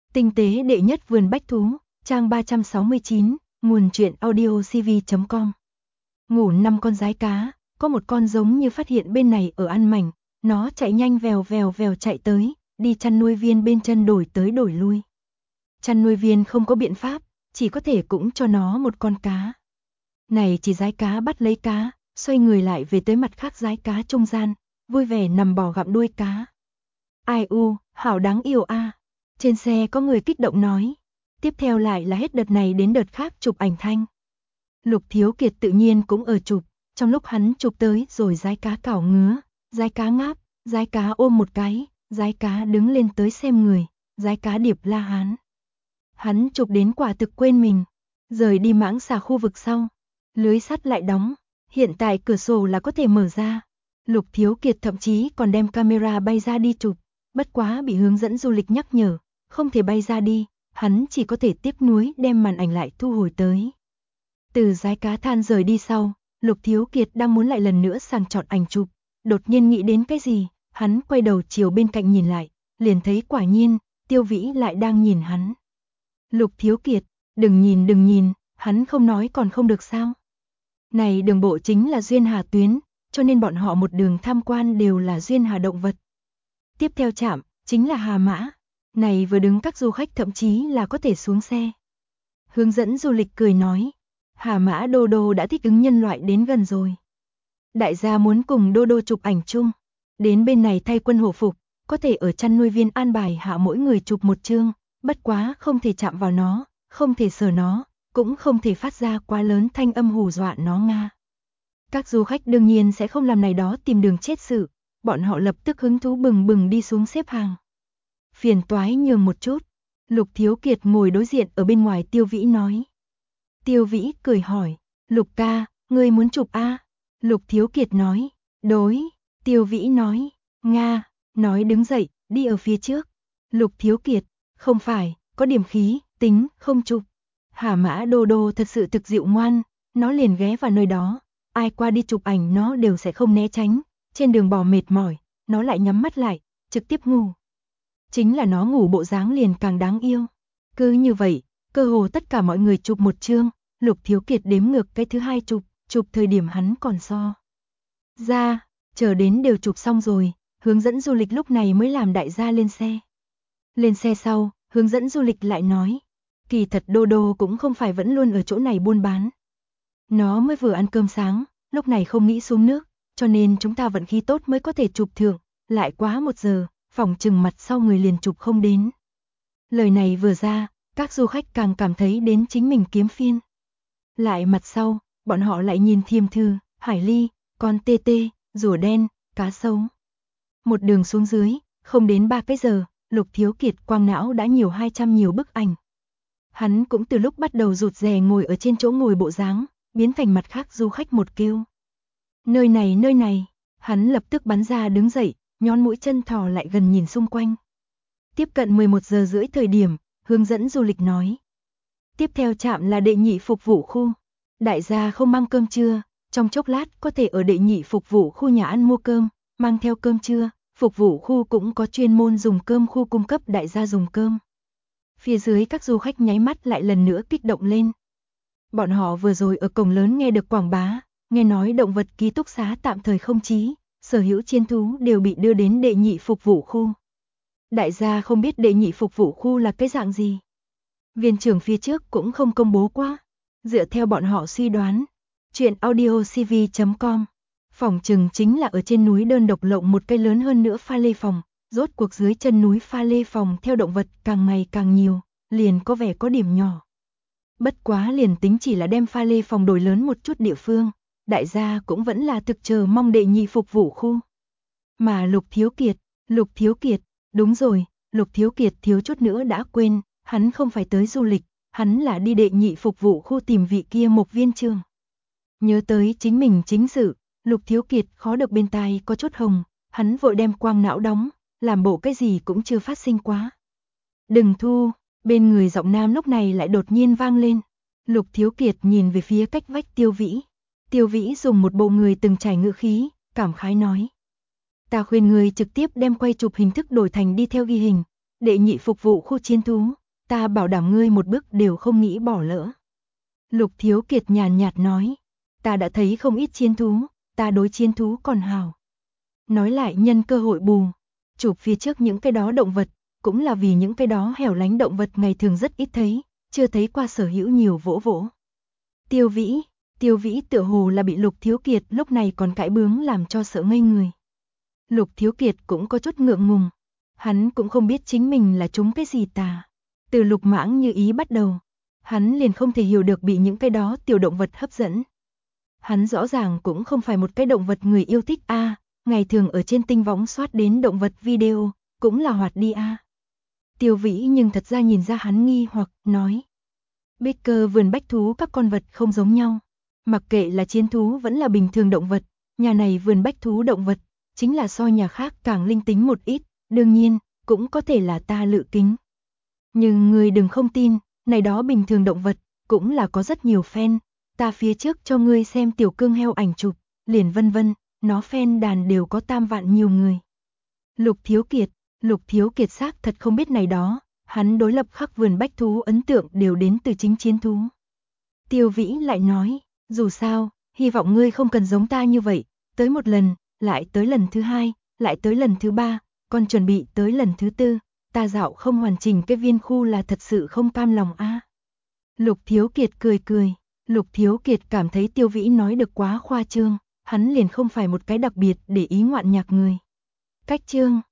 Tinh tế đệ nhất vườn bách thú, trang 369, nguồn truyện audiocv.com. Ngủ 5 con giái cá, có một con giống như phát hiện bên này ở ăn mảnh, nó chạy nhanh vèo vèo vèo chạy tới, đi chăn nuôi viên bên chân đổi tới đổi lui. Chăn nuôi viên không có biện pháp, chỉ có thể cũng cho nó một con cá. Này chỉ giái cá bắt lấy cá, xoay người lại về tới mặt khác giái cá trung gian, vui vẻ nằm bò gặm đuôi cá. Ai u, hảo đáng yêu a. Trên xe có người kích động nói. Tiếp theo lại là hết đợt này đến đợt khác chụp ảnh thanh. Lục Thiếu Kiệt tự nhiên cũng ở chụp, trong lúc hắn chụp tới rồi giái cá cào ngứa, giái cá ngáp, giái cá ôm một cái, giái cá đứng lên tới xem người, giái cá điệp la hán. Hắn chụp đến quả thực quên mình, rời đi mãng xà khu vực sau, lưới sắt lại đóng, hiện tại cửa sổ là có thể mở ra. Lục Thiếu Kiệt thậm chí còn đem camera bay ra đi chụp, bất quá bị hướng dẫn du lịch nhắc nhở, không thể bay ra đi, hắn chỉ có thể tiếc nuối đem màn ảnh lại thu hồi tới. Từ giái cá than rời đi sau, Lục Thiếu Kiệt đang muốn lại lần nữa sàng chọn ảnh chụp, đột nhiên nghĩ đến cái gì, hắn quay đầu chiều bên cạnh nhìn lại, liền thấy quả nhiên, Tiêu Vĩ lại đang nhìn hắn. Lục Thiếu Kiệt, đừng nhìn, hắn không nói còn không được sao? Này đường bộ chính là Duyên Hà tuyến, cho nên bọn họ một đường tham quan đều là Duyên Hà động vật. Tiếp theo trạm, chính là Hà Mã. Này vừa đứng các du khách thậm chí là có thể xuống xe. Hướng dẫn du lịch cười nói, Hà Mã Đô Đô đã thích ứng nhân loại đến gần rồi. Đại gia muốn cùng Đô Đô chụp ảnh chung, đến bên này thay quân hổ phục, có thể ở chăn nuôi viên an bài hạ mỗi người chụp một chương, bất quá không thể chạm vào nó, không thể sờ nó, cũng không thể phát ra quá lớn thanh âm hù dọa nó nga. Các du khách đương nhiên sẽ không làm này đó tìm đường chết sự, bọn họ lập tức hứng thú bừng bừng đi xuống xếp hàng. Phiền toái nhường một chút, Lục Thiếu Kiệt ngồi đối diện ở bên ngoài Tiêu Vĩ nói. Tiêu Vĩ cười hỏi, Lục ca, ngươi muốn chụp a? Lục Thiếu Kiệt nói, đối, Tiêu Vĩ nói, nga, nói đứng dậy, đi ở phía trước. Lục Thiếu Kiệt, không phải, có điểm khí, tính, không chụp. Hà Mã Đô Đô thật sự thực dịu ngoan, nó liền ghé vào nơi đó, ai qua đi chụp ảnh nó đều sẽ không né tránh, trên đường bò mệt mỏi, nó lại nhắm mắt lại, trực tiếp ngủ. Chính là nó ngủ bộ dáng liền càng đáng yêu. Cứ như vậy, cơ hồ tất cả mọi người chụp một chương, Lục Thiếu Kiệt đếm ngược cái thứ hai chụp thời điểm hắn còn so. Ra, chờ đến đều chụp xong rồi, hướng dẫn du lịch lúc này mới làm đại gia lên xe. Lên xe sau, hướng dẫn du lịch lại nói, kỳ thật Đô Đô cũng không phải vẫn luôn ở chỗ này buôn bán. Nó mới vừa ăn cơm sáng, lúc này không nghĩ xuống nước, cho nên chúng ta vận khí tốt mới có thể chụp thưởng, lại quá 1 giờ, phỏng chừng mặt sau người liền chụp không đến. Lời này vừa ra, các du khách càng cảm thấy đến chính mình kiếm phiên. Lại mặt sau, bọn họ lại nhìn Thiêm Thư, Hải Ly, con tê tê, rùa đen, cá sấu. Một đường xuống dưới, không đến 3 cái giờ, Lục Thiếu Kiệt quang não đã nhiều 200 nhiều bức ảnh. Hắn cũng từ lúc bắt đầu rụt rè ngồi ở trên chỗ ngồi bộ dáng, biến thành mặt khác du khách một kêu. Nơi này, hắn lập tức bắn ra đứng dậy, nhón mũi chân thò lại gần nhìn xung quanh. Tiếp cận 11 giờ rưỡi thời điểm, hướng dẫn du lịch nói. Tiếp theo trạm là đệ nhị phục vụ khu. Đại gia không mang cơm trưa, trong chốc lát có thể ở đệ nhị phục vụ khu nhà ăn mua cơm, mang theo cơm trưa, phục vụ khu cũng có chuyên môn dùng cơm khu cung cấp đại gia dùng cơm. Phía dưới các du khách nháy mắt lại lần nữa kích động lên. Bọn họ vừa rồi ở cổng lớn nghe được quảng bá, nghe nói động vật ký túc xá tạm thời không chí, sở hữu chiên thú đều bị đưa đến đệ nhị phục vụ khu. Đại gia không biết đệ nhị phục vụ khu là cái dạng gì. Viên trưởng phía trước cũng không công bố qua. Dựa theo bọn họ suy đoán, chuyện audiocv.com, phỏng chừng chính là ở trên núi đơn độc lộng một cây lớn hơn nữa pha lê phòng. Rốt cuộc dưới chân núi pha lê phòng theo động vật càng ngày càng nhiều, liền có vẻ có điểm nhỏ. Bất quá liền tính chỉ là đem pha lê phòng đổi lớn một chút địa phương, đại gia cũng vẫn là thực chờ mong đệ nhị phục vụ khu. Mà Lục Thiếu Kiệt, đúng rồi, Lục Thiếu Kiệt thiếu chút nữa đã quên, hắn không phải tới du lịch, hắn là đi đệ nhị phục vụ khu tìm vị kia Mộc Viên Trường. Nhớ tới chính mình chính sự, Lục Thiếu Kiệt khó được bên tai có chút hồng, hắn vội đem quang não đóng, làm bộ cái gì cũng chưa phát sinh quá. Đừng thu, bên người giọng nam lúc này lại đột nhiên vang lên. Lục Thiếu Kiệt nhìn về phía cách vách Tiêu Vĩ. Tiêu Vĩ dùng một bộ người từng trải ngữ khí, cảm khái nói. Ta khuyên người trực tiếp đem quay chụp hình thức đổi thành đi theo ghi hình, đệ nhị phục vụ khu chiến thú, ta bảo đảm ngươi một bước đều không nghĩ bỏ lỡ. Lục Thiếu Kiệt nhàn nhạt nói, ta đã thấy không ít chiến thú, ta đối chiến thú còn hào. Nói lại nhân cơ hội bù, chụp phía trước những cái đó động vật, cũng là vì những cái đó hẻo lánh động vật ngày thường rất ít thấy, chưa thấy qua sở hữu nhiều vỗ vỗ. Tiêu Vĩ tựa hồ là bị Lục Thiếu Kiệt lúc này còn cãi bướng làm cho sợ ngây người. Lục Thiếu Kiệt cũng có chút ngượng ngùng, hắn cũng không biết chính mình là trúng cái gì tà. Từ Lục Mãng Như Ý bắt đầu, hắn liền không thể hiểu được bị những cái đó tiểu động vật hấp dẫn. Hắn rõ ràng cũng không phải một cái động vật người yêu thích a, ngày thường ở trên tinh võng soát đến động vật video, cũng là hoạt đi a. Tiêu Vĩ nhưng thật ra nhìn ra hắn nghi hoặc, nói. Baker vườn bách thú các con vật không giống nhau. Mặc kệ là chiến thú vẫn là bình thường động vật, nhà này vườn bách thú động vật, chính là so nhà khác càng linh tính một ít, đương nhiên, cũng có thể là ta lự kính. Nhưng người đừng không tin, này đó bình thường động vật, cũng là có rất nhiều fan, ta phía trước cho ngươi xem tiểu cương heo ảnh chụp, liền vân vân, nó fan đàn đều có 3 vạn nhiều người. Lục Thiếu Kiệt xác thật không biết này đó, hắn đối lập khắc vườn bách thú ấn tượng đều đến từ chính chiến thú. Tiêu Vĩ lại nói, dù sao, hy vọng ngươi không cần giống ta như vậy, tới một lần, lại tới lần thứ 2, lại tới lần thứ 3, còn chuẩn bị tới lần thứ 4, ta dạo không hoàn chỉnh cái viên khu là thật sự không cam lòng a. Lục Thiếu Kiệt cười. Lục Thiếu Kiệt cảm thấy Tiêu Vĩ nói được quá khoa trương, hắn liền không phải một cái đặc biệt để ý ngoạn nhạc người. Cách chương